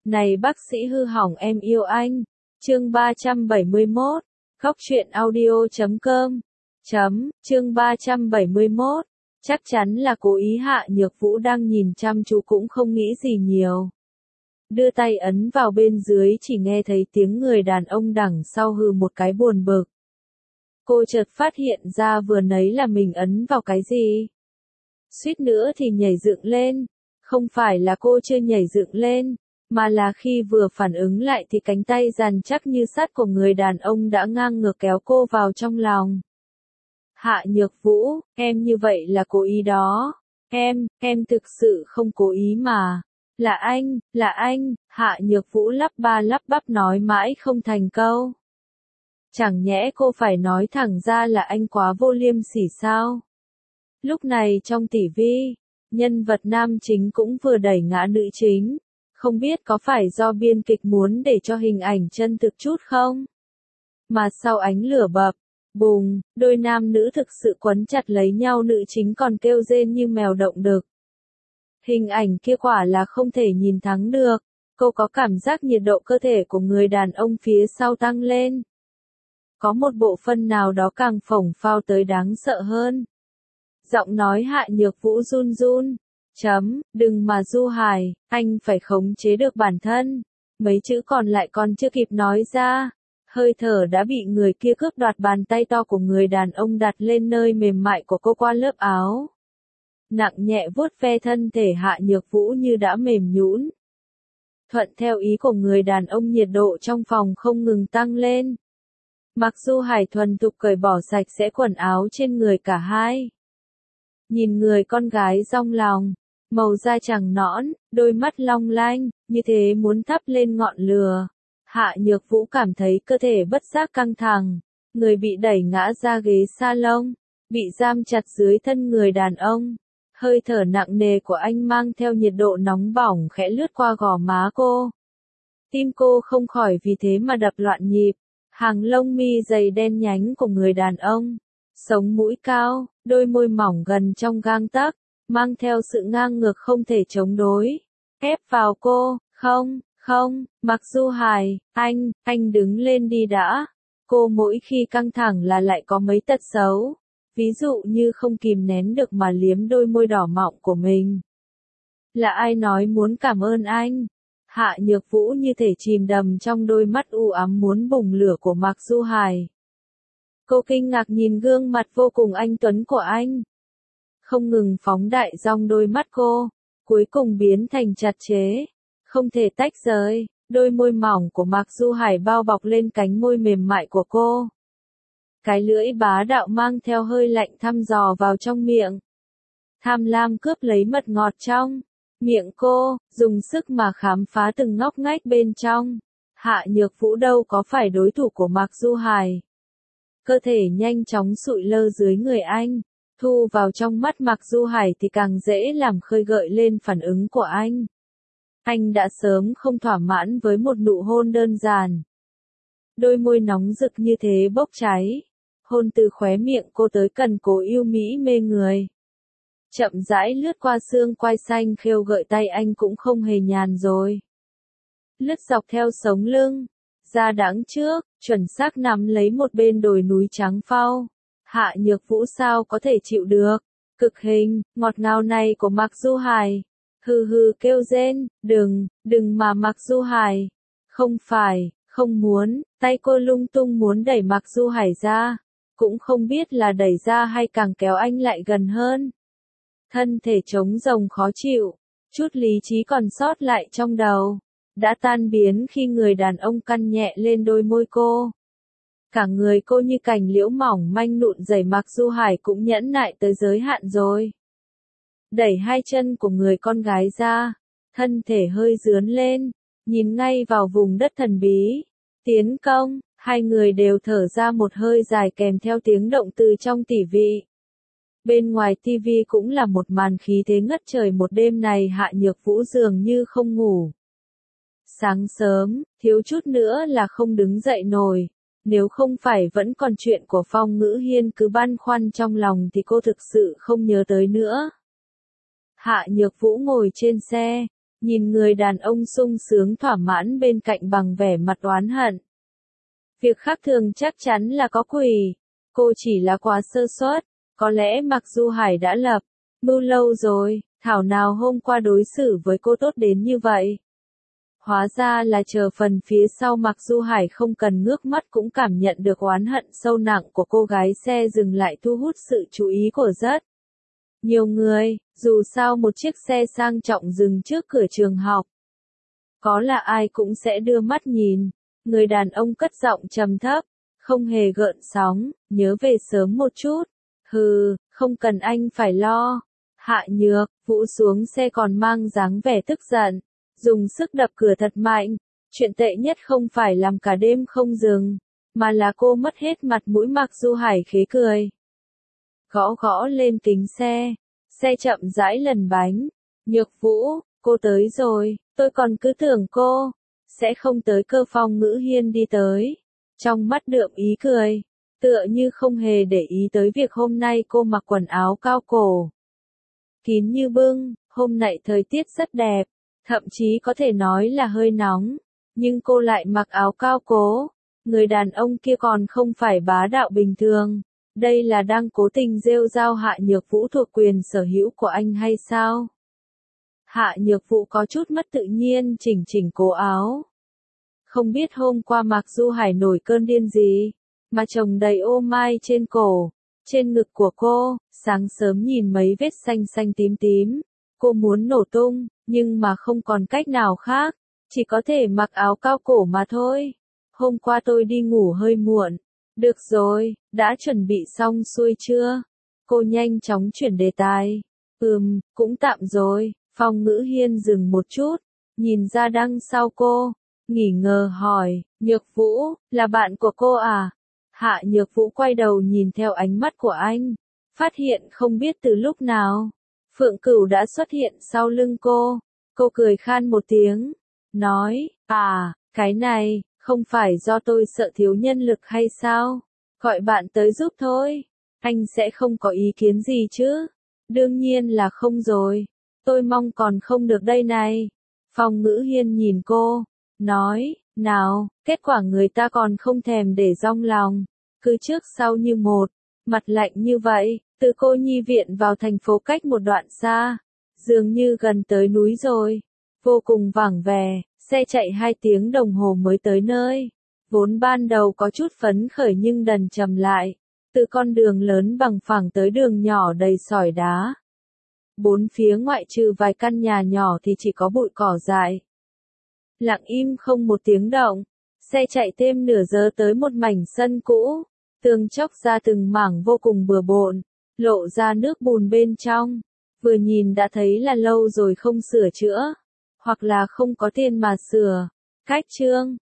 Này bác sĩ hư hỏng em yêu anh. Chương 371. Góc truyện audio.com. Chương 371. Chắc chắn là cố ý. Hạ Nhược Vũ đang nhìn chăm chú cũng không nghĩ gì nhiều. Đưa tay ấn vào bên dưới, chỉ nghe thấy tiếng người đàn ông đằng sau hừ một cái buồn bực. Cô chợt phát hiện ra vừa nãy là mình ấn vào cái gì. Suýt nữa thì nhảy dựng lên. Không phải là cô chưa nhảy dựng lên, mà là khi vừa phản ứng lại thì cánh tay rắn chắc như sắt của người đàn ông đã ngang ngược kéo cô vào trong lòng. Hạ Nhược Vũ, em như vậy là cố ý đó. Em thực sự không cố ý mà. Là anh, Hạ Nhược Vũ lắp ba lắp bắp nói mãi không thành câu. Chẳng nhẽ cô phải nói thẳng ra là anh quá vô liêm sỉ sao? Lúc này trong TV, nhân vật nam chính cũng vừa đẩy ngã nữ chính. Không biết có phải do biên kịch muốn để cho hình ảnh chân thực chút không? Mà sau ánh lửa bập, bùng, đôi nam nữ thực sự quấn chặt lấy nhau, nữ chính còn kêu rên như mèo động đực. Hình ảnh kia quả là không thể nhìn thắng được. Cô có cảm giác nhiệt độ cơ thể của người đàn ông phía sau tăng lên. Có một bộ phận nào đó càng phồng phao tới đáng sợ hơn. Giọng nói Hạ Nhược Vũ run run. Đừng mà Du Hải, anh phải khống chế được bản thân. Mấy chữ còn lại còn chưa kịp nói ra. Hơi thở đã bị người kia cướp đoạt, bàn tay to của người đàn ông đặt lên nơi mềm mại của cô qua lớp áo. Nặng nhẹ vuốt ve thân thể Hạ Nhược Vũ như đã mềm nhũn. Thuận theo ý của người đàn ông, nhiệt độ trong phòng không ngừng tăng lên. Mặc Du Hải thuần thục cởi bỏ sạch sẽ quần áo trên người cả hai. Nhìn người con gái dong lòng, màu da trắng nõn, đôi mắt long lanh, như thế muốn thắp lên ngọn lửa. Hạ Nhược Vũ cảm thấy cơ thể bất giác căng thẳng, người bị đẩy ngã ra ghế salon, bị giam chặt dưới thân người đàn ông. Hơi thở nặng nề của anh mang theo nhiệt độ nóng bỏng khẽ lướt qua gò má cô. Tim cô không khỏi vì thế mà đập loạn nhịp. Hàng lông mi dày đen nhánh của người đàn ông, sống mũi cao, đôi môi mỏng gần trong gang tấc, mang theo sự ngang ngược không thể chống đối. Ép vào cô, không, Mặc Du Hải, anh đứng lên đi đã. Cô mỗi khi căng thẳng là lại có mấy tật xấu. Ví dụ như không kìm nén được mà liếm đôi môi đỏ mọng của mình. Là ai nói muốn cảm ơn anh? Hạ Nhược Vũ như thể chìm đầm trong đôi mắt u ám muốn bùng lửa của Mặc Du Hải. Cô kinh ngạc nhìn gương mặt vô cùng anh tuấn của anh. Không ngừng phóng đại dòng đôi mắt cô, cuối cùng biến thành chặt chẽ, không thể tách rời. Đôi môi mỏng của Mặc Du Hải bao bọc lên cánh môi mềm mại của cô. Cái lưỡi bá đạo mang theo hơi lạnh thăm dò vào trong miệng. Tham lam cướp lấy mật ngọt trong miệng cô, dùng sức mà khám phá từng ngóc ngách bên trong. Hạ Nhược Vũ đâu có phải đối thủ của Mặc Du Hải. Cơ thể nhanh chóng sụi lơ dưới người anh, thu vào trong mắt Mặc Du Hải thì càng dễ làm khơi gợi lên phản ứng của anh. Anh đã sớm không thỏa mãn với một nụ hôn đơn giản. Đôi môi nóng rực như thế bốc cháy. Hôn từ khóe miệng cô tới cần cổ yêu mỹ mê người. Chậm rãi lướt qua xương quai xanh khêu gợi, tay anh cũng không hề nhàn rồi. Lướt dọc theo sống lưng, ra đằng trước, chuẩn xác nắm lấy một bên đồi núi trắng phau. Hạ Nhược Vũ sao có thể chịu được. Cực hình, ngọt ngào này của Mặc Du Hải. Hừ hừ kêu rên, đừng mà Mặc Du Hải. Không phải, không muốn, tay cô lung tung muốn đẩy Mặc Du Hải ra. Cũng không biết là đẩy ra hay càng kéo anh lại gần hơn. Thân thể trống rỗng khó chịu, chút lý trí còn sót lại trong đầu, đã tan biến khi người đàn ông căn nhẹ lên đôi môi cô. Cả người cô như cành liễu mỏng manh nụn dày, Mặc Du Hải cũng nhẫn nại tới giới hạn rồi. Đẩy hai chân của người con gái ra, thân thể hơi dướn lên, nhìn ngay vào vùng đất thần bí. Tiến công, hai người đều thở ra một hơi dài kèm theo tiếng động từ trong tỉ vị. Bên ngoài TV cũng là một màn khí thế ngất trời. Một đêm này Hạ Nhược Vũ dường như không ngủ. Sáng sớm, thiếu chút nữa là không đứng dậy nổi. Nếu không phải vẫn còn chuyện của Phong Ngữ Hiên cứ băn khoăn trong lòng thì cô thực sự không nhớ tới nữa. Hạ Nhược Vũ ngồi trên xe, nhìn người đàn ông sung sướng thỏa mãn bên cạnh bằng vẻ mặt oán hận. Việc khác thường chắc chắn là có quỷ, cô chỉ là quá sơ suất, có lẽ Mạc Du Hải đã lập mưu lâu rồi, thảo nào hôm qua đối xử với cô tốt đến như vậy. Hóa ra là chờ phần phía sau Mạc Du Hải không cần ngước mắt cũng cảm nhận được oán hận sâu nặng của cô gái, xe dừng lại thu hút sự chú ý của rất nhiều người, dù sao một chiếc xe sang trọng dừng trước cửa trường học. Có là ai cũng sẽ đưa mắt nhìn, người đàn ông cất giọng trầm thấp, không hề gợn sóng, nhớ về sớm một chút. Hừ, không cần anh phải lo. Hạ Nhược, Vũ xuống xe còn mang dáng vẻ tức giận, dùng sức đập cửa thật mạnh. Chuyện tệ nhất không phải làm cả đêm không dừng, mà là cô mất hết mặt mũi. Mạc Du Hải khế cười. Gõ gõ lên kính xe, xe chậm rãi lẩn bánh. Nhược Vũ, cô tới rồi, tôi còn cứ tưởng cô sẽ không tới cơ. Phong Ngữ Hiên đi tới, trong mắt đượm ý cười, tựa như không hề để ý tới việc hôm nay cô mặc quần áo cao cổ kín như bưng. Hôm nay thời tiết rất đẹp, thậm chí có thể nói là hơi nóng, nhưng cô lại mặc áo cao cổ. Người đàn ông kia còn không phải bá đạo bình thường, đây là đang cố tình rêu rao Hạ Nhược Vũ thuộc quyền sở hữu của anh hay sao? Hạ Nhược Vũ có chút mất tự nhiên chỉnh chỉnh cổ áo. Không biết hôm qua Mạc Du Hải nổi cơn điên gì, mà chồng đầy ô mai trên cổ, trên ngực của cô. Sáng sớm nhìn mấy vết xanh xanh tím tím, cô muốn nổ tung, nhưng mà không còn cách nào khác, chỉ có thể mặc áo cao cổ mà thôi. Hôm qua tôi đi ngủ hơi muộn. Được rồi, đã chuẩn bị xong xuôi chưa? Cô nhanh chóng chuyển đề tài. Cũng tạm rồi. Phong Ngữ Hiên dừng một chút, nhìn ra đằng sau cô, nghỉ ngờ hỏi, Nhược Vũ, là bạn của cô à? Hạ Nhược Vũ quay đầu nhìn theo ánh mắt của anh, phát hiện không biết từ lúc nào, Phượng Cửu đã xuất hiện sau lưng cô. Cô cười khan một tiếng, nói, cái này, không phải do tôi sợ thiếu nhân lực hay sao? Gọi bạn tới giúp thôi, anh sẽ không có ý kiến gì chứ? Đương nhiên là không rồi, tôi mong còn không được đây này. Phong Ngữ Hiên nhìn cô, nói, nào, kết quả người ta còn không thèm để dong lòng, cứ trước sau như một, mặt lạnh như vậy. Từ cô nhi viện vào thành phố cách một đoạn xa, dường như gần tới núi rồi, vô cùng vắng vẻ, xe chạy 2 tiếng đồng hồ mới tới nơi. Vốn ban đầu có chút phấn khởi nhưng dần chậm lại, từ con đường lớn bằng phẳng tới đường nhỏ đầy sỏi đá. Bốn phía ngoại trừ vài căn nhà nhỏ thì chỉ có bụi cỏ dại. Lặng im không một tiếng động, xe chạy thêm nửa giờ tới một mảnh sân cũ, tường chóc ra từng mảng vô cùng bừa bộn, lộ ra nước bùn bên trong, vừa nhìn đã thấy là lâu rồi không sửa chữa, hoặc là không có tiền mà sửa. Cách chương